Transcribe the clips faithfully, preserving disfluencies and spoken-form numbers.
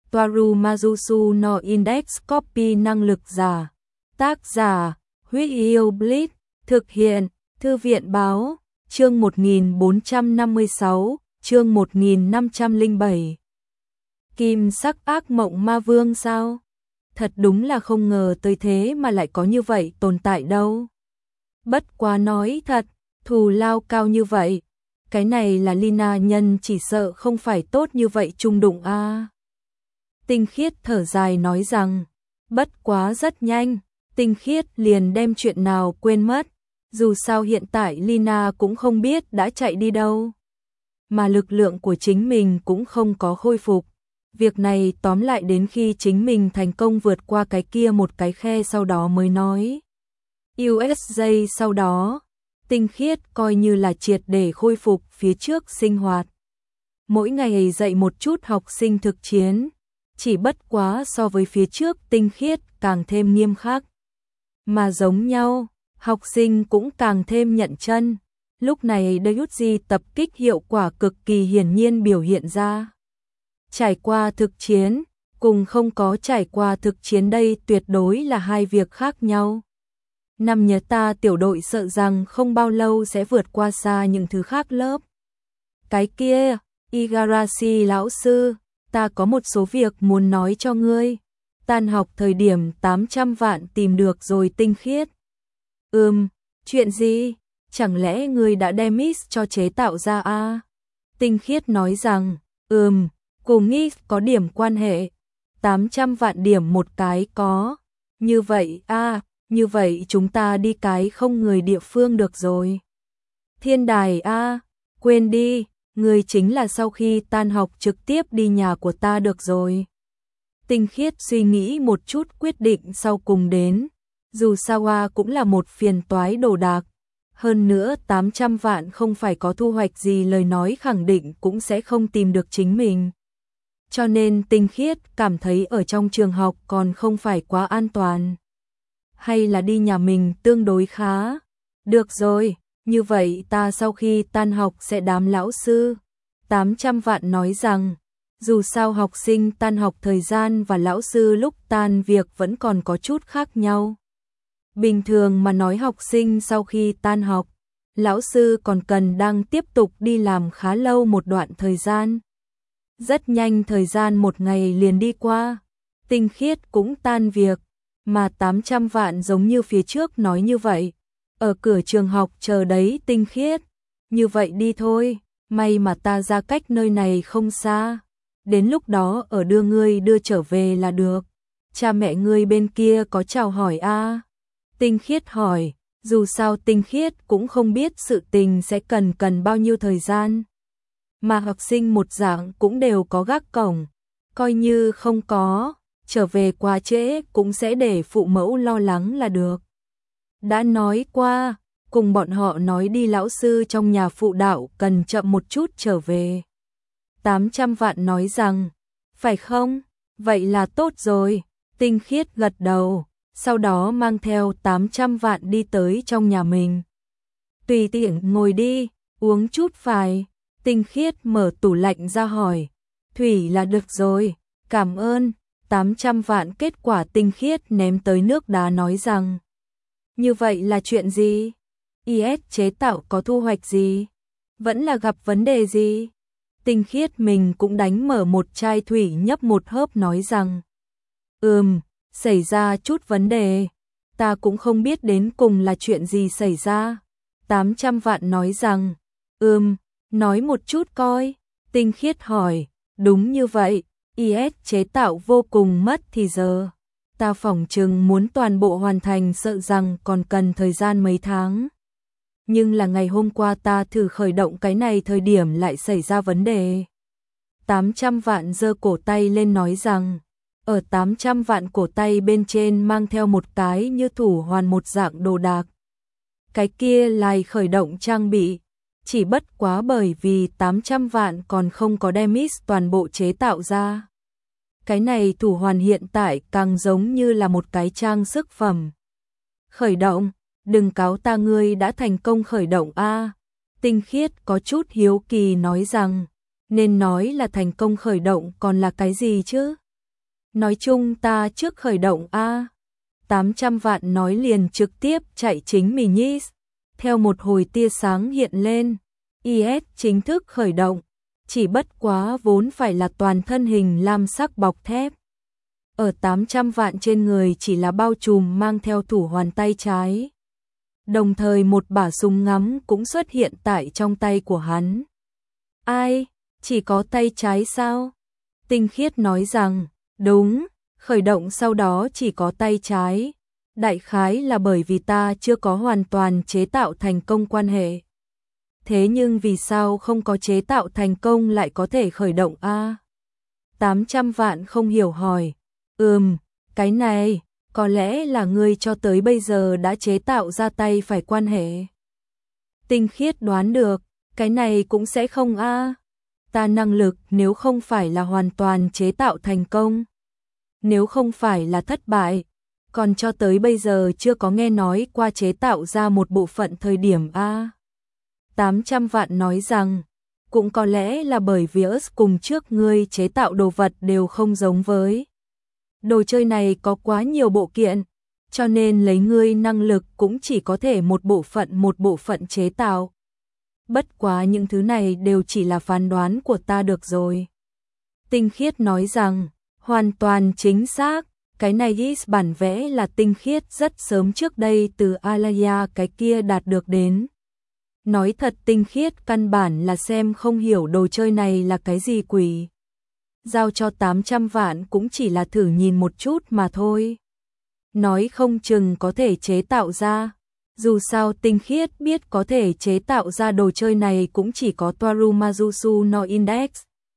Toaru Majusu no Index Copy năng lực giả. Tác giả, Huyết Yêu Blitz, thực hiện, Thư viện báo, chương một nghìn bốn trăm năm mươi sáu, chương một nghìn năm trăm lẻ bảy. Kim sắc ác mộng ma vương sao? Thật đúng là không ngờ tới thế mà lại có như vậy tồn tại đâu. Bất quá nói thật, thù lao cao như vậy, cái này là Lina nhân chỉ sợ không phải tốt như vậy chung đụng a. À. Tinh Khiết thở dài nói rằng, bất quá rất nhanh, Tinh Khiết liền đem chuyện nào quên mất, dù sao hiện tại Lina cũng không biết đã chạy đi đâu, mà lực lượng của chính mình cũng không có khôi phục. Việc này tóm lại đến khi chính mình thành công vượt qua cái kia một cái khe sau đó mới nói. u ét giê sau đó, Tinh Khiết coi như là triệt để khôi phục phía trước sinh hoạt. Mỗi ngày dạy một chút học sinh thực chiến, chỉ bất quá so với phía trước Tinh Khiết càng thêm nghiêm khắc. Mà giống nhau, học sinh cũng càng thêm nhận chân. Lúc này Daejuji tập kích hiệu quả cực kỳ hiển nhiên biểu hiện ra. Trải qua thực chiến, cùng không có trải qua thực chiến đây tuyệt đối là hai việc khác nhau. Năm nhớ ta tiểu đội sợ rằng không bao lâu sẽ vượt qua xa những thứ khác lớp. Cái kia, Igarashi lão sư, ta có một số việc muốn nói cho ngươi. Tan học thời điểm tám trăm vạn tìm được rồi. Tinh Khiết. Ừm, chuyện gì? Chẳng lẽ ngươi đã đem mít cho chế tạo ra a? À? Tinh Khiết nói rằng, ừm, cùng nghĩ có điểm quan hệ. tám trăm vạn điểm một cái có. Như vậy a, à, như vậy chúng ta đi cái không người địa phương được rồi. Thiên đài a, à, quên đi, ngươi chính là sau khi tan học trực tiếp đi nhà của ta được rồi. Tinh Khiết suy nghĩ một chút quyết định sau cùng đến, dù Sawa cũng là một phiền toái đồ đạc, hơn nữa tám trăm vạn không phải có thu hoạch gì lời nói khẳng định cũng sẽ không tìm được chính mình. Cho nên Tinh Khiết cảm thấy ở trong trường học còn không phải quá an toàn. Hay là đi nhà mình tương đối khá. Được rồi, như vậy ta sau khi tan học sẽ đám lão sư. tám trăm vạn nói rằng, dù sao học sinh tan học thời gian và lão sư lúc tan việc vẫn còn có chút khác nhau. Bình thường mà nói học sinh sau khi tan học, lão sư còn cần đang tiếp tục đi làm khá lâu một đoạn thời gian. Rất nhanh thời gian một ngày liền đi qua, Tinh Khiết cũng tan việc, mà tám trăm vạn giống như phía trước nói như vậy. Ở cửa trường học chờ đấy Tinh Khiết, như vậy đi thôi, may mà ta ra cách nơi này không xa. Đến lúc đó ở đưa ngươi đưa trở về là được. Cha mẹ ngươi bên kia có chào hỏi a? À? Tinh Khiết hỏi, dù sao Tinh Khiết cũng không biết sự tình sẽ cần cần bao nhiêu thời gian. Mà học sinh một dạng cũng đều có gác cổng, coi như không có, trở về quá trễ cũng sẽ để phụ mẫu lo lắng là được. Đã nói qua, cùng bọn họ nói đi lão sư trong nhà phụ đạo cần chậm một chút trở về. tám trăm vạn nói rằng, phải không? Vậy là tốt rồi. Tinh Khiết gật đầu, sau đó mang theo tám trăm vạn đi tới trong nhà mình. Tùy tiện ngồi đi, uống chút phải. Tinh Khiết mở tủ lạnh ra hỏi, thủy là được rồi, cảm ơn. tám trăm vạn kết quả Tinh Khiết ném tới nước đá nói rằng, như vậy là chuyện gì? i ét chế tạo có thu hoạch gì? Vẫn là gặp vấn đề gì? Tinh Khiết mình cũng đánh mở một chai thủy nhấp một hớp nói rằng, ừm, xảy ra chút vấn đề, ta cũng không biết đến cùng là chuyện gì xảy ra. tám trăm vạn nói rằng, ừm, nói một chút coi. Tinh Khiết hỏi, đúng như vậy, i ét chế tạo vô cùng mất thì giờ. Ta phỏng chừng muốn toàn bộ hoàn thành sợ rằng còn cần thời gian mấy tháng. Nhưng là ngày hôm qua ta thử khởi động cái này thời điểm lại xảy ra vấn đề. tám trăm vạn giơ cổ tay lên nói rằng, ở tám trăm vạn cổ tay bên trên mang theo một cái như thủ hoàn một dạng đồ đạc. Cái kia lại khởi động trang bị, chỉ bất quá bởi vì tám trăm vạn còn không có đem mít toàn bộ chế tạo ra. Cái này thủ hoàn hiện tại càng giống như là một cái trang sức phẩm. Khởi động, đừng cáo ta ngươi đã thành công khởi động a. À. Tinh Khiết có chút hiếu kỳ nói rằng, nên nói là thành công khởi động còn là cái gì chứ? Nói chung ta trước khởi động a. tám trăm vạn nói liền trực tiếp chạy chính Minis. Theo một hồi tia sáng hiện lên, i ét chính thức khởi động, chỉ bất quá vốn phải là toàn thân hình lam sắc bọc thép. Ở tám trăm vạn trên người chỉ là bao trùm mang theo thủ hoàn tay trái. Đồng thời một bả súng ngắm cũng xuất hiện tại trong tay của hắn. Ai, chỉ có tay trái sao? Tinh Khiết nói rằng, đúng, khởi động sau đó chỉ có tay trái. Đại khái là bởi vì ta chưa có hoàn toàn chế tạo thành công quan hệ. Thế nhưng vì sao không có chế tạo thành công lại có thể khởi động a? tám trăm vạn không hiểu hỏi. Ừm, cái này, có lẽ là ngươi cho tới bây giờ đã chế tạo ra tay phải quan hệ. Tinh Khiết đoán được, cái này cũng sẽ không a. Ta năng lực nếu không phải là hoàn toàn chế tạo thành công, nếu không phải là thất bại, còn cho tới bây giờ chưa có nghe nói qua chế tạo ra một bộ phận thời điểm a. tám trăm vạn nói rằng, cũng có lẽ là bởi vì ớt cùng trước ngươi chế tạo đồ vật đều không giống với. Đồ chơi này có quá nhiều bộ kiện, cho nên lấy ngươi năng lực cũng chỉ có thể một bộ phận một bộ phận chế tạo. Bất quá những thứ này đều chỉ là phán đoán của ta được rồi. Tinh Khiết nói rằng, hoàn toàn chính xác, cái này is bản vẽ là Tinh Khiết rất sớm trước đây từ Alaya cái kia đạt được đến. Nói thật Tinh Khiết căn bản là xem không hiểu đồ chơi này là cái gì quỷ. Giao cho tám trăm vạn cũng chỉ là thử nhìn một chút mà thôi. Nói không chừng có thể chế tạo ra. Dù sao Tinh Khiết biết có thể chế tạo ra đồ chơi này cũng chỉ có Toaru Mazusu no Index.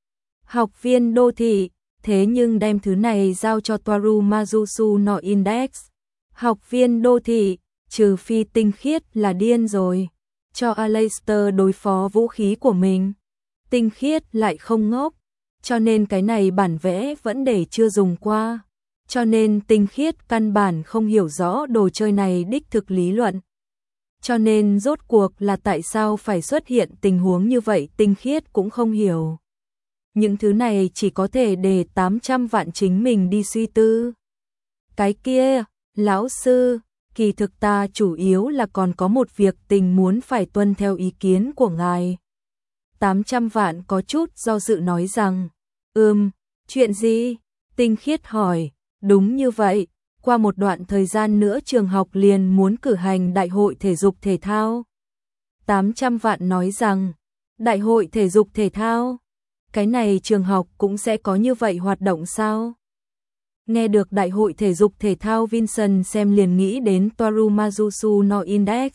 Học viên đô thị, thế nhưng đem thứ này giao cho Toaru Mazusu no Index. Học viên đô thị, trừ phi Tinh Khiết là điên rồi. Cho Aleister đối phó vũ khí của mình. Tinh Khiết lại không ngốc, cho nên cái này bản vẽ vẫn để chưa dùng qua. Cho nên Tinh Khiết căn bản không hiểu rõ đồ chơi này đích thực lý luận. Cho nên rốt cuộc là tại sao phải xuất hiện tình huống như vậy Tinh Khiết cũng không hiểu. Những thứ này chỉ có thể để tám trăm vạn chính mình đi suy tư. Cái kia, lão sư, kỳ thực ta chủ yếu là còn có một việc tình muốn phải tuân theo ý kiến của ngài. tám trăm vạn có chút do dự nói rằng, ừm, chuyện gì? Tinh Khiết hỏi, đúng như vậy, qua một đoạn thời gian nữa trường học liền muốn cử hành đại hội thể dục thể thao. tám trăm vạn nói rằng, đại hội thể dục thể thao? Cái này trường học cũng sẽ có như vậy hoạt động sao? Nghe được đại hội thể dục thể thao Vincent xem liền nghĩ đến Toaru Mazusu no Index.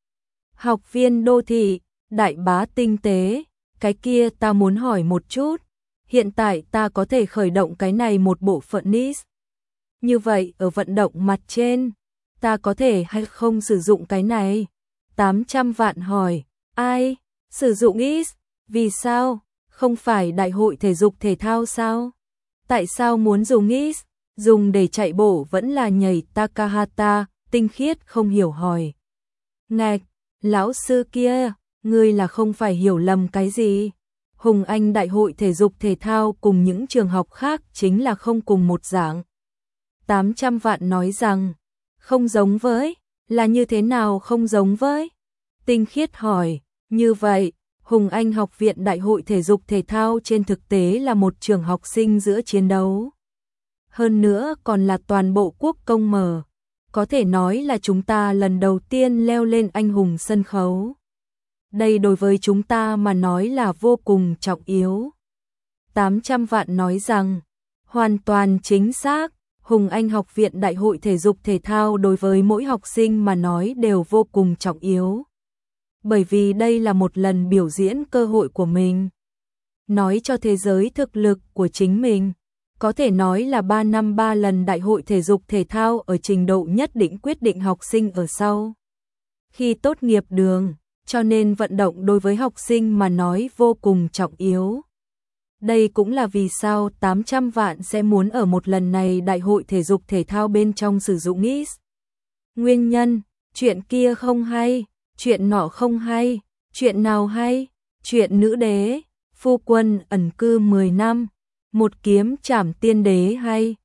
Học viên đô thị, đại bá tinh tế, cái kia ta muốn hỏi một chút, hiện tại ta có thể khởi động cái này một bộ phận nis. Như vậy ở vận động mặt trên, ta có thể hay không sử dụng cái này? tám trăm vạn hỏi, ai? Sử dụng is? Vì sao? Không phải đại hội thể dục thể thao sao? Tại sao muốn dùng is? Dùng để chạy bộ vẫn là nhảy Takahata, Tinh Khiết không hiểu hỏi. Ngạch, lão sư kia, ngươi là không phải hiểu lầm cái gì? Hùng Anh đại hội thể dục thể thao cùng những trường học khác chính là không cùng một dạng. tám trăm vạn nói rằng, không giống với, là như thế nào không giống với? Tinh Khiết hỏi, như vậy, Hùng Anh học viện đại hội thể dục thể thao trên thực tế là một trường học sinh giữa chiến đấu. Hơn nữa còn là toàn bộ quốc công mở. Có thể nói là chúng ta lần đầu tiên leo lên anh hùng sân khấu. Đây đối với chúng ta mà nói là vô cùng trọng yếu. tám trăm vạn nói rằng, hoàn toàn chính xác, Hùng Anh học viện đại hội thể dục thể thao đối với mỗi học sinh mà nói đều vô cùng trọng yếu. Bởi vì đây là một lần biểu diễn cơ hội của mình. Nói cho thế giới thực lực của chính mình. Có thể nói là ba năm ba lần đại hội thể dục thể thao ở trình độ nhất định quyết định học sinh ở sau. Khi tốt nghiệp đường, cho nên vận động đối với học sinh mà nói vô cùng trọng yếu. Đây cũng là vì sao tám trăm vạn sẽ muốn ở một lần này đại hội thể dục thể thao bên trong sử dụng is. Nguyên nhân, chuyện kia không hay, chuyện nọ không hay, chuyện nào hay, chuyện nữ đế, phu quân ẩn cư mười năm. Một kiếm trảm tiên đế hay,